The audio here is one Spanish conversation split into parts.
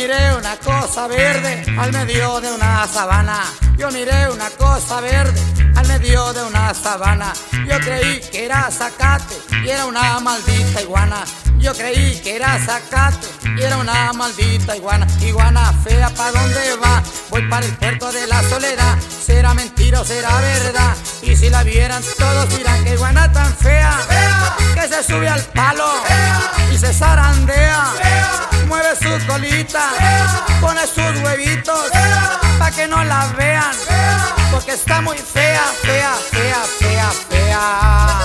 miré una cosa verde al medio de una sabana. Yo miré una cosa verde al medio de una sabana. Yo creí que era zacate y era una maldita iguana. Yo creí que era zacate y era una maldita iguana. Iguana fea, ¿pa' dónde va? Voy para el puerto de la Soledad. ¿Será mentira o será verdad? Y si la vieran todos dirán que iguana tan fea, que se sube al palo y se zarandea, mueve su colita, pone sus huevitos pa' que no la vean, porque está muy fea, fea, fea, fea, fea.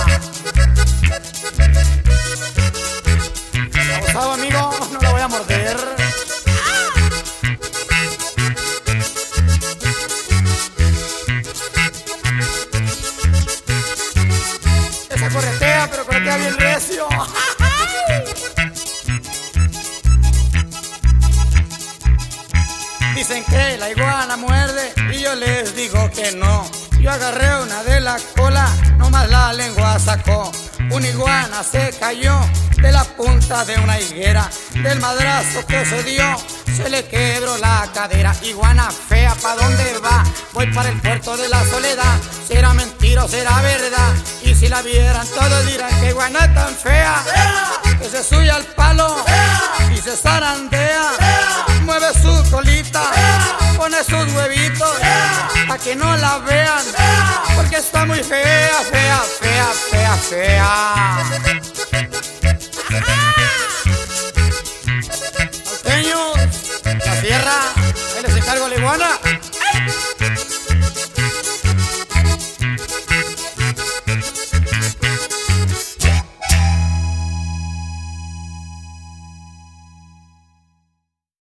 Abusado, amigo, no la voy a morder. Esa corretea, pero corretea bien recio. Dicen que la iguana muerde y yo les digo que no. Yo agarré una de la cola, nomás la lengua sacó. Una iguana se cayó de la punta de una higuera. Del madrazo que se dio, se le quebró la cadera. Iguana fea, ¿pa' dónde va? Voy para el puerto de la Soledad. ¿Será mentira o será verdad? Y si la vieran todos dirán que iguana tan fea, que se sube al palo y se zarandea, mueve su colita, pone sus huevitos pa' que no la vean, porque está muy fea, fea, fea, fea, fea. Norteños, la tierra, ahí les encargo la iguana.